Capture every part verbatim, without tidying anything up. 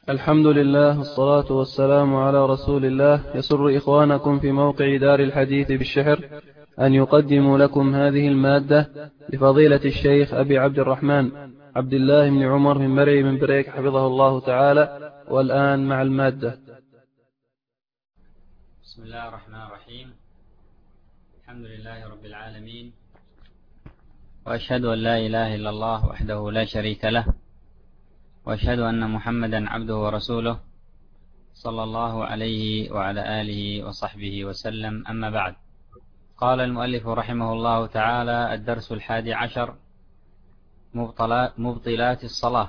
الحمد لله والصلاة والسلام على رسول الله. يسر إخوانكم في موقع دار الحديث بالشحر أن يقدموا لكم هذه المادة لفضيلة الشيخ أبي عبد الرحمن عبد الله بن عمر من مرعي من بريك حفظه الله تعالى. والآن مع المادة. بسم الله الرحمن الرحيم. الحمد لله رب العالمين، وأشهد أن لا إله إلا الله وحده لا شريك له، وأشهد أن محمدا عبده ورسوله صلى الله عليه وعلى آله وصحبه وسلم. أما بعد، قال المؤلف رحمه الله تعالى: الدرس الحادي عشر: مبطلات الصلاة.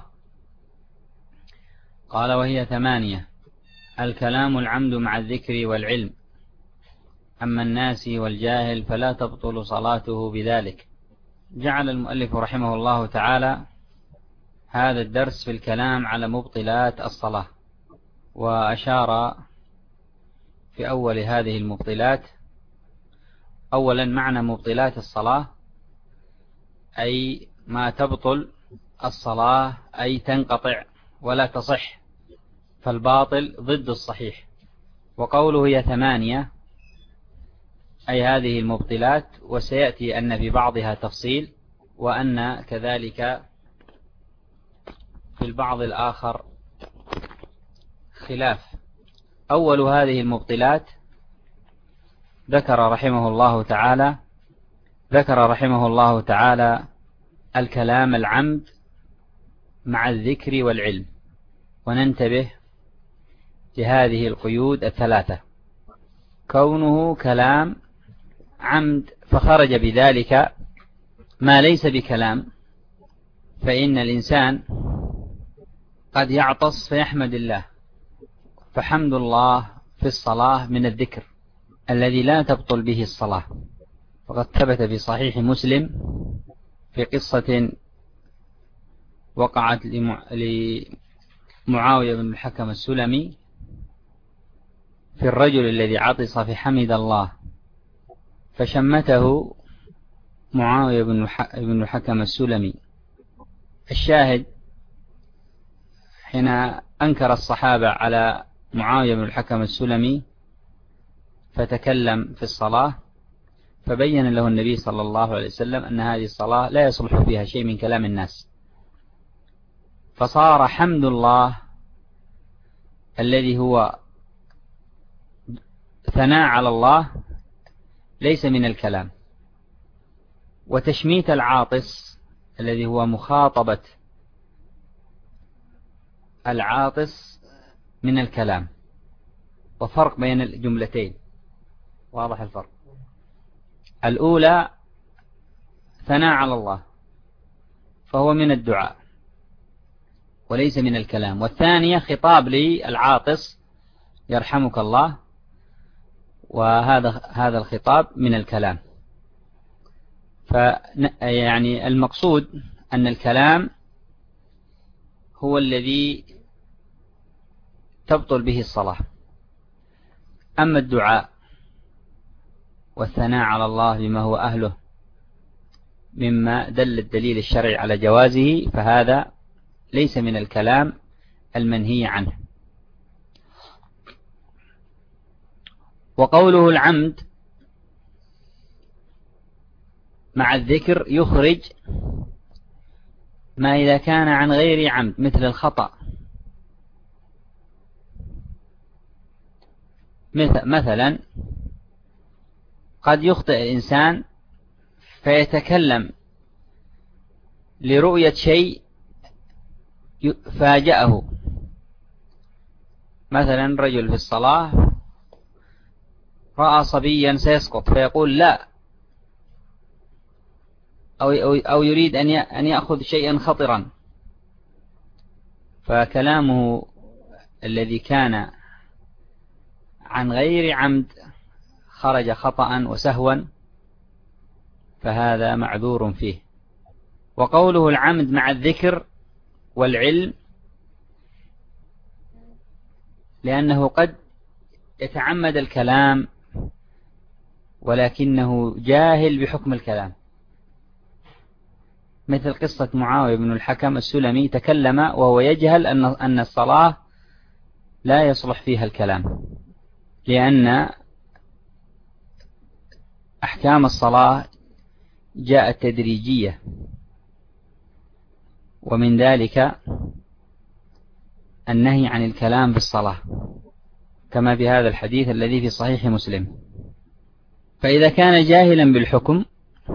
قال: وهي ثمانية: الكلام العمد مع الذكر والعلم، أما الناس والجاهل فلا تبطل صلاته بذلك. جعل المؤلف رحمه الله تعالى هذا الدرس في الكلام على مبطلات الصلاة، وأشار في أول هذه المبطلات. أولا، معنى مبطلات الصلاة أي ما تبطل الصلاة، أي تنقطع ولا تصح، فالباطل ضد الصحيح. وقوله هي ثمانية أي هذه المبطلات، وسيأتي أن في بعضها تفصيل، وأن كذلك في البعض الآخر خلاف. أول هذه المبطلات ذكر رحمه الله تعالى ذكر رحمه الله تعالى الكلام العمد مع الذكر والعلم. وننتبه لهذه القيود الثلاثة: كونه كلام عمد فخرج بذلك ما ليس بكلام، فإن الإنسان قد يعطس فيحمد الله، فحمد الله في الصلاة من الذكر الذي لا تبطل به الصلاة. وقد ثبت في صحيح مسلم في قصة وقعت لمعاوية بن الحكم السلمي في الرجل الذي عطس فحمد الله، فشمته معاوية بن الحكم السلمي. الشاهد: حين أنكر الصحابة على معاوية بن الحكم السلمي فتكلم في الصلاة، فبين له النبي صلى الله عليه وسلم أن هذه الصلاة لا يصلح فيها شيء من كلام الناس، فصار حمد الله الذي هو ثناء على الله ليس من الكلام، وتشميت العاطس الذي هو مخاطبة العاطس من الكلام. وفرق بين الجملتين، واضح الفرق. الأولى ثناء على الله فهو من الدعاء وليس من الكلام، والثانية خطاب للعاطس يرحمك الله، وهذا هذا الخطاب من الكلام. فيعني المقصود أن الكلام هو الذي تبطل به الصلاة، أما الدعاء والثناء على الله بما هو أهله مما دل الدليل الشرعي على جوازه فهذا ليس من الكلام المنهي عنه. وقوله العمد مع الذكر يخرج ما إذا كان عن غير عمد، مثل الخطأ. مثلا قد يخطئ الإنسان فيتكلم لرؤية شيء فاجأه، مثلا رجل في الصلاة رأى صبيا سيسقط فيقول لا، أو أو يريد أن يأخذ شيئا خطرا، فكلامه الذي كان عن غير عمد خرج خطأ وسهوا، فهذا معذور فيه. وقوله العمد مع الذكر والعلم لأنه قد يتعمد الكلام ولكنه جاهل بحكم الكلام، مثل قصة معاوية بن الحكم السلمي، تكلم وهو يجهل أن أن الصلاة لا يصلح فيها الكلام، لأن أحكام الصلاة جاءت تدريجية، ومن ذلك النهي عن الكلام في الصلاة كما في هذا الحديث الذي في صحيح مسلم. فإذا كان جاهلا بالحكم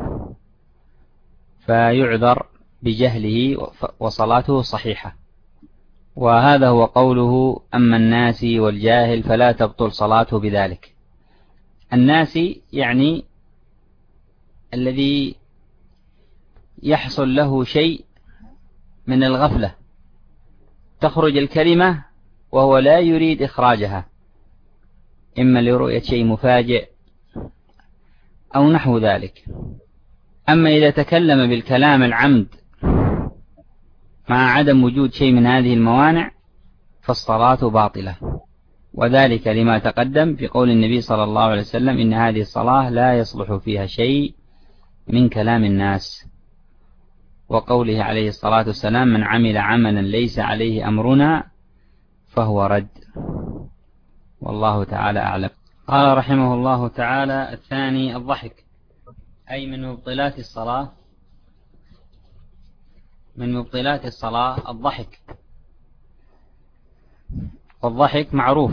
فيعذر بجهله وصلاته صحيحة، وهذا هو قوله: أما الناس والجاهل فلا تبطل صلاته بذلك. الناس يعني الذي يحصل له شيء من الغفلة، تخرج الكلمة وهو لا يريد إخراجها، إما لرؤية شيء مفاجئ أو نحو ذلك. أما إذا تكلم بالكلام العمد مع عدم وجود شيء من هذه الموانع فالصلاة باطلة، وذلك لما تقدم في قول النبي صلى الله عليه وسلم: إن هذه الصلاة لا يصلح فيها شيء من كلام الناس، وقوله عليه الصلاة والسلام: من عمل عملا ليس عليه أمرنا فهو رد. والله تعالى أعلم. قال رحمه الله تعالى: الثاني الضحك، أي من مبطلات الصلاة. من مبطلات الصلاة الضحك، والضحك معروف،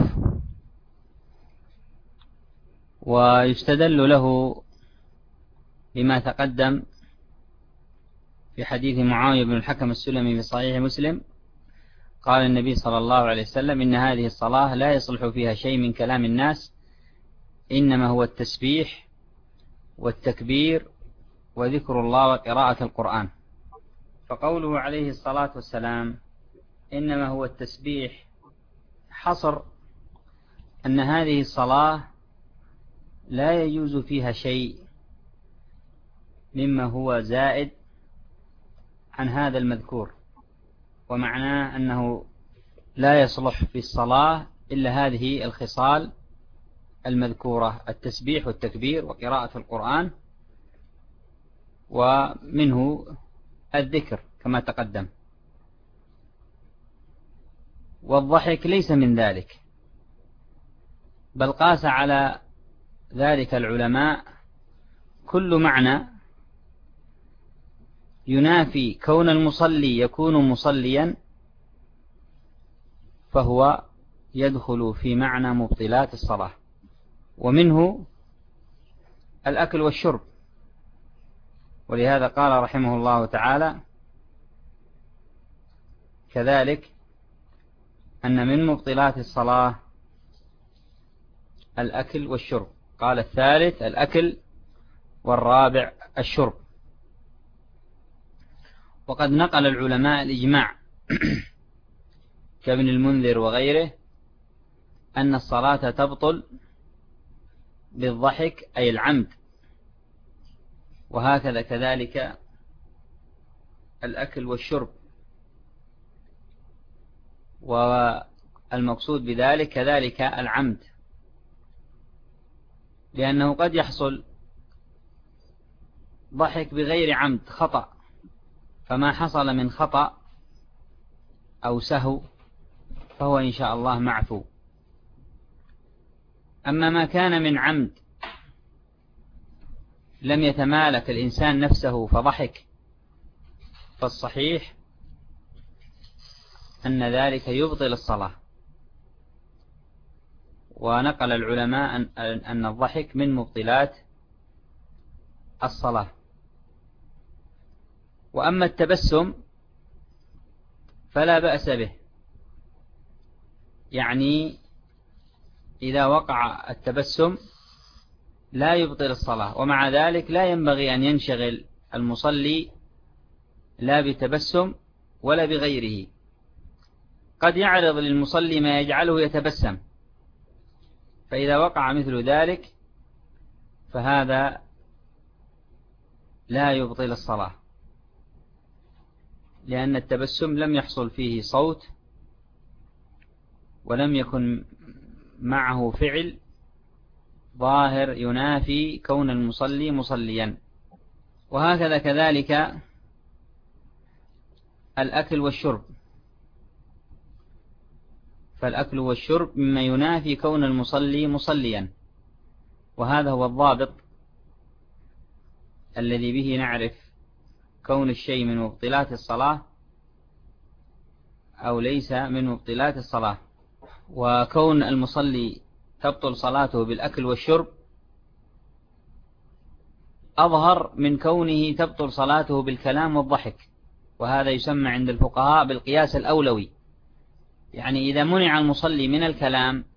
ويستدل له بما تقدم في حديث معاوية بن الحكم السلمي في صحيح مسلم. قال النبي صلى الله عليه وسلم: إن هذه الصلاة لا يصلح فيها شيء من كلام الناس، إنما هو التسبيح والتكبير وذكر الله وقراءة القرآن. فقوله عليه الصلاة والسلام إنما هو التسبيح حصر أن هذه الصلاة لا يجوز فيها شيء مما هو زائد عن هذا المذكور، ومعناه أنه لا يصلح في الصلاة إلا هذه الخصال المذكورة: التسبيح والتكبير وقراءة القرآن، ومنه الذكر كما تقدم. والضحك ليس من ذلك، بل قاس على ذلك العلماء كل معنى ينافي كون المصلي يكون مصليا، فهو يدخل في معنى مبطلات الصلاة، ومنه الأكل والشرب. ولهذا قال رحمه الله تعالى كذلك أن من مبطلات الصلاة الأكل والشرب. قال الثالث الأكل، والرابع الشرب. وقد نقل العلماء الإجماع كابن المنذر وغيره أن الصلاة تبطل بالضحك أي العمد، وهكذا كذلك الأكل والشرب. والمقصود بذلك كذلك العمد، لأنه قد يحصل ضحك بغير عمد خطأ، فما حصل من خطأ أو سهو فهو إن شاء الله معفو. أما ما كان من عمد لم يتمالك الإنسان نفسه فضحك، فالصحيح أن ذلك يبطل الصلاة. ونقل العلماء أن الضحك من مبطلات الصلاة. وأما التبسم فلا بأس به، يعني إذا وقع التبسم لا يبطل الصلاة، ومع ذلك لا ينبغي أن ينشغل المصلي لا بتبسم ولا بغيره. قد يعرض للمصلي ما يجعله يتبسم، فإذا وقع مثل ذلك فهذا لا يبطل الصلاة، لأن التبسم لم يحصل فيه صوت ولم يكن معه فعل ظاهر ينافي كون المصلي مصليا. وهكذا كذلك الأكل والشرب، فالأكل والشرب مما ينافي كون المصلي مصليا، وهذا هو الضابط الذي به نعرف كون الشيء من مبطلات الصلاة أو ليس من مبطلات الصلاة. وكون المصلي تبطل صلاته بالأكل والشرب أظهر من كونه تبطل صلاته بالكلام والضحك، وهذا يسمى عند الفقهاء بالقياس الأولوي. يعني إذا منع المصلي من الكلام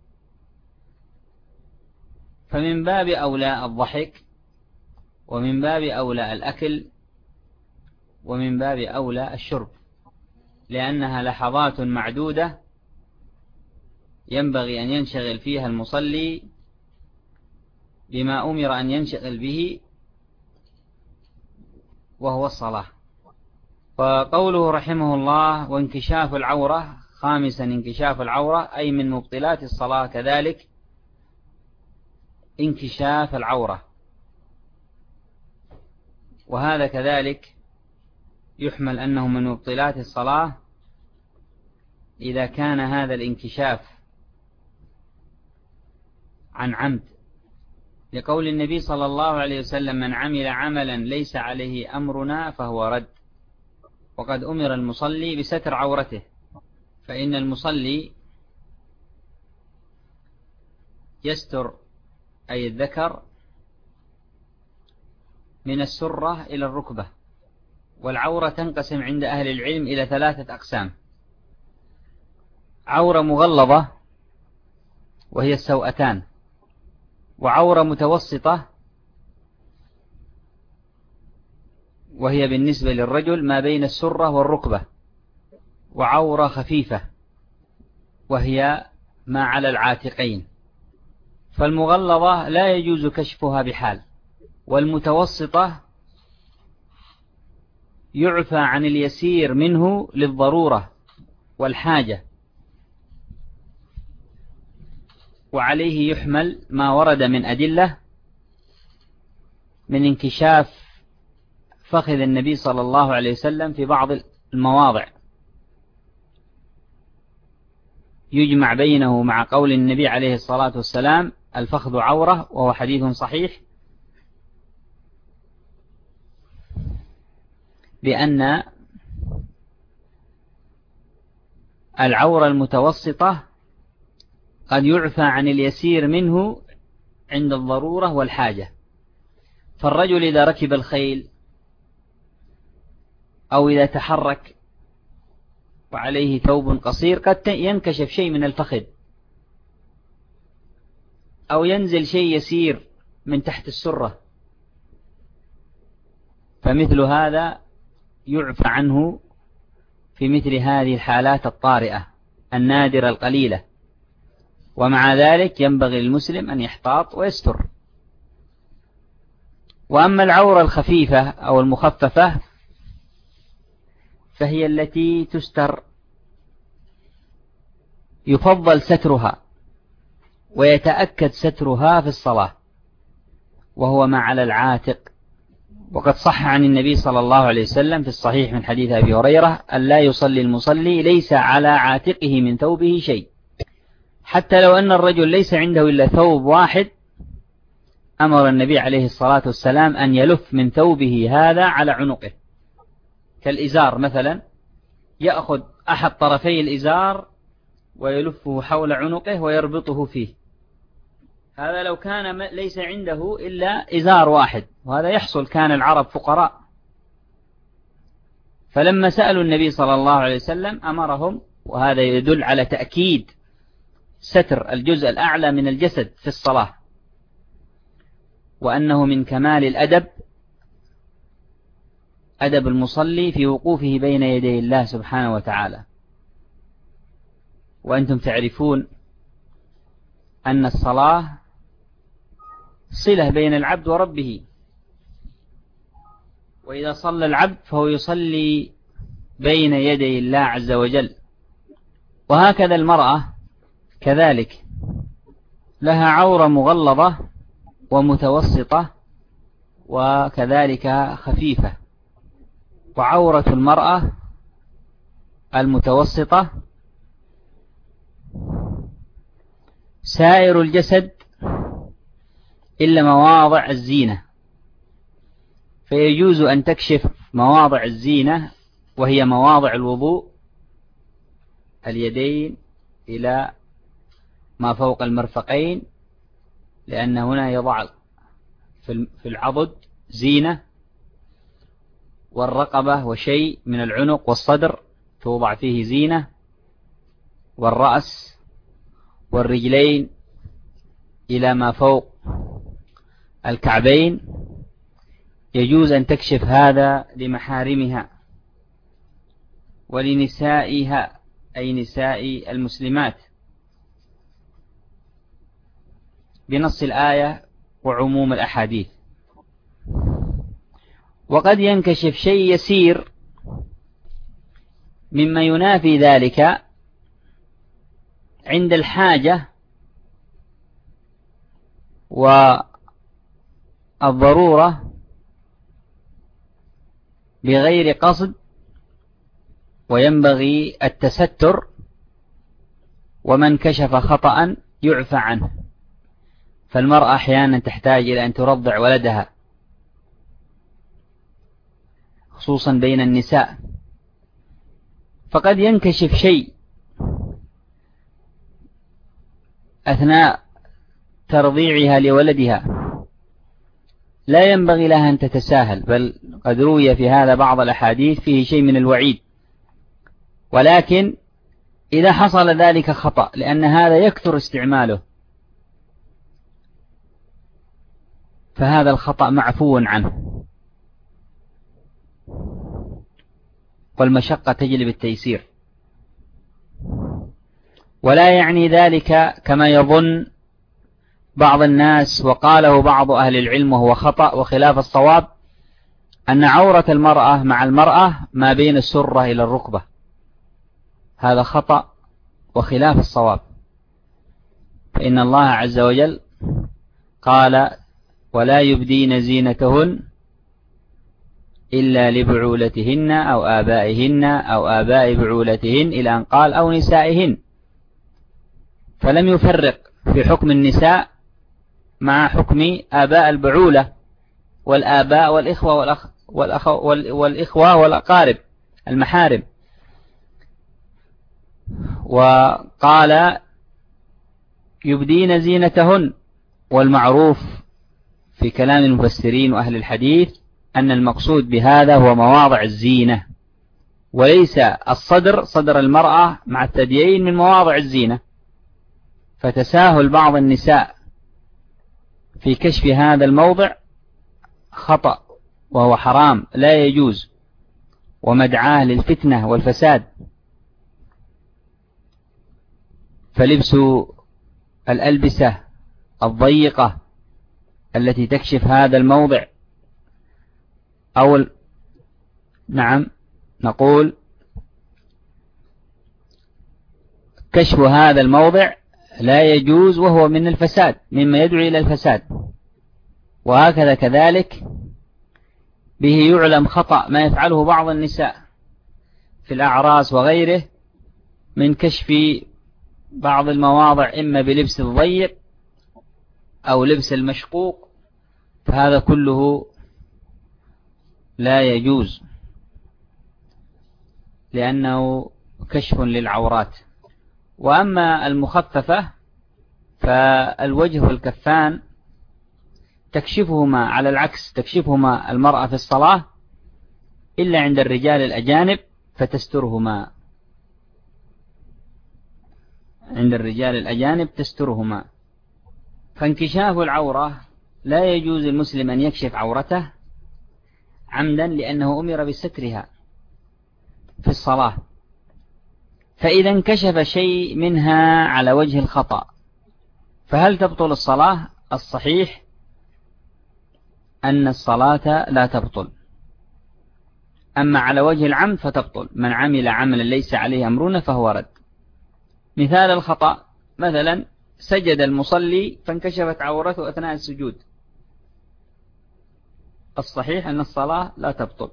فمن باب أولى الضحك، ومن باب أولى الأكل، ومن باب أولى الشرب، لأنها لحظات معدودة ينبغي أن ينشغل فيها المصلي بما أمر أن ينشغل به وهو الصلاة. فقوله رحمه الله وانكشاف العورة، خامسا انكشاف العورة أي من مبطلات الصلاة كذلك انكشاف العورة، وهذا كذلك يحمل أنه من مبطلات الصلاة إذا كان هذا الانكشاف عن عمد، لقول النبي صلى الله عليه وسلم من عمل عملا ليس عليه أمرنا فهو رد. وقد أمر المصلي بستر عورته، فإن المصلي يستر أي الذكر من السرة إلى الركبة. والعورة تنقسم عند أهل العلم إلى ثلاثة أقسام: عورة مغلظة وهي السوأتان، وعورة متوسطة وهي بالنسبة للرجل ما بين السرة والركبة، وعورة خفيفة وهي ما على العاتقين. فالمغلظة لا يجوز كشفها بحال، والمتوسطة يعفى عن اليسير منه للضرورة والحاجة، وعليه يحمل ما ورد من أدلة من انكشاف فخذ النبي صلى الله عليه وسلم في بعض المواضع، يجمع بينه مع قول النبي عليه الصلاة والسلام الفخذ عورة، وهو حديث صحيح، بأن العورة المتوسطة قد يعفى عن اليسير منه عند الضرورة والحاجة. فالرجل إذا ركب الخيل أو إذا تحرك وعليه ثوب قصير قد ينكشف شيء من الفخذ، أو ينزل شيء يسير من تحت السرة، فمثل هذا يعفى عنه في مثل هذه الحالات الطارئة النادرة القليلة. ومع ذلك ينبغي للمسلم أن يحتاط ويستر. وأما العورة الخفيفة أو المخففة فهي التي تستر، يفضل سترها ويتأكد سترها في الصلاة، وهو ما على العاتق. وقد صح عن النبي صلى الله عليه وسلم في الصحيح من حديث أبي هريرة أن لا يصلي المصلي ليس على عاتقه من ثوبه شيء، حتى لو أن الرجل ليس عنده إلا ثوب واحد أمر النبي عليه الصلاة والسلام أن يلف من ثوبه هذا على عنقه، كالإزار مثلا، يأخذ أحد طرفي الإزار ويلفه حول عنقه ويربطه فيه. هذا لو كان ليس عنده إلا إزار واحد، وهذا يحصل، كان العرب فقراء، فلما سألوا النبي صلى الله عليه وسلم أمرهم. وهذا يدل على تأكيد ستر الجزء الأعلى من الجسد في الصلاة، وأنه من كمال الأدب أدب المصلي في وقوفه بين يدي الله سبحانه وتعالى. وأنتم تعرفون أن الصلاة صلة بين العبد وربه، وإذا صلى العبد فهو يصلي بين يدي الله عز وجل. وهكذا المرأة كذلك لها عورة مغلظة ومتوسطة وكذلك خفيفة. وعورة المرأة المتوسطة سائر الجسد إلا مواضع الزينة، فيجوز أن تكشف مواضع الزينة وهي مواضع الوضوء، اليدين إلى ما فوق المرفقين، لأن هنا يضع في العضد زينة، والرقبة وشيء من العنق والصدر توضع فيه زينة، والرأس والرجلين إلى ما فوق الكعبين، يجوز أن تكشف هذا لمحارمها ولنسائها أي نساء المسلمات بنص الآية وعموم الأحاديث. وقد ينكشف شيء يسير مما ينافي ذلك عند الحاجة والضرورة بغير قصد، وينبغي التستر، ومن كشف خطأ يعفى عنه. فالمرأة أحيانا تحتاج إلى أن ترضع ولدها، خصوصا بين النساء، فقد ينكشف شيء أثناء ترضيعها لولدها، لا ينبغي لها أن تتساهل، بل قد روي في هذا بعض الأحاديث فيه شيء من الوعيد. ولكن إذا حصل ذلك خطأ، لأن هذا يكثر استعماله، فهذا الخطأ معفو عنه، والمشقة تجلب التيسير. ولا يعني ذلك كما يظن بعض الناس، وقاله بعض أهل العلم وهو خطأ وخلاف الصواب، أن عورة المرأة مع المرأة ما بين السرة إلى الركبة. هذا خطأ وخلاف الصواب، فإن الله عز وجل قال: ولا يبدين زينتهن إلا لبعولتهن أو آبائهن أو آباء بعولتهن، إلى أن قال أو نسائهن، فلم يفرق في حكم النساء مع حكم آباء البعولة والآباء والإخوة والأخ والأخ والإخوة والأقارب المحارم. وقال يبدين زينتهن، والمعروف في كلام المفسرين وأهل الحديث أن المقصود بهذا هو مواضع الزينة، وليس الصدر، صدر المرأة مع الثديين من مواضع الزينة. فتساهل بعض النساء في كشف هذا الموضع خطأ وهو حرام لا يجوز، ومدعاه للفتنة والفساد. فلبس الألبسة الضيقة التي تكشف هذا الموضع، أو نعم نقول كشف هذا الموضع لا يجوز، وهو من الفساد، مما يدعو إلى الفساد. وهكذا كذلك به يعلم خطأ ما يفعله بعض النساء في الأعراس وغيره من كشف بعض المواضع، إما بلبس الضيق أو لبس المشقوق، فهذا كله لا يجوز، لأنه كشف للعورات. وأما المخففة فالوجه والكفان تكشفهما على العكس، تكشفهما المرأة في الصلاة إلا عند الرجال الأجانب فتسترهما، عند الرجال الأجانب تسترهما. فانكشاف العورة لا يجوز المسلم أن يكشف عورته عمدا، لأنه أمر بسترها في الصلاة. فإذا انكشف شيء منها على وجه الخطأ فهل تبطل الصلاة؟ الصحيح أن الصلاة لا تبطل، أما على وجه العمد فتبطل. من عمل عملا ليس عليه أمرنا فهو رد. مثال الخطأ، مثلا سجد المصلي فانكشفت عورته أثناء السجود، الصحيح أن الصلاة لا تبطل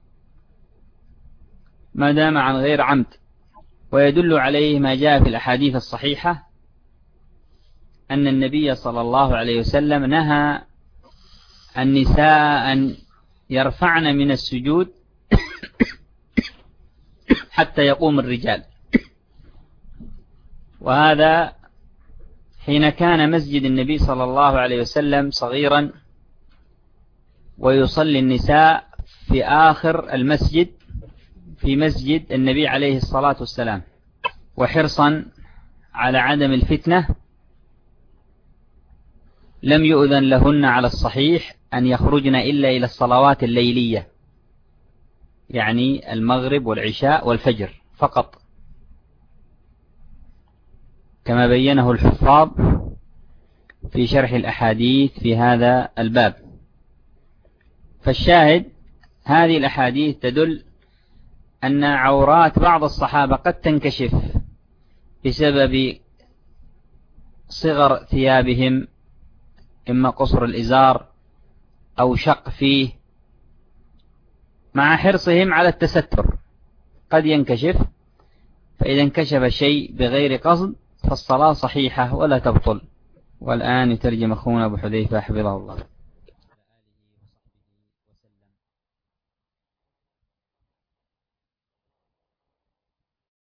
ما دام عن غير عمد. ويدل عليه ما جاء في الأحاديث الصحيحة أن النبي صلى الله عليه وسلم نهى النساء أن يرفعن من السجود حتى يقوم الرجال، وهذا حين كان مسجد النبي صلى الله عليه وسلم صغيرا ويصلي النساء في آخر المسجد في مسجد النبي عليه الصلاة والسلام، وحرصا على عدم الفتنة لم يؤذن لهن على الصحيح أن يخرجن إلا إلى الصلوات الليلية، يعني المغرب والعشاء والفجر فقط، كما بينه الحفاظ في شرح الأحاديث في هذا الباب. فالشاهد هذه الأحاديث تدل أن عورات بعض الصحابة قد تنكشف بسبب صغر ثيابهم، إما قصر الإزار أو شق فيه، مع حرصهم على التستر قد ينكشف، فإذا انكشف شيء بغير قصد فالصلاة صحيحة ولا تبطل. والآن يترجم أخونا أبو حذيفة حفظه الله.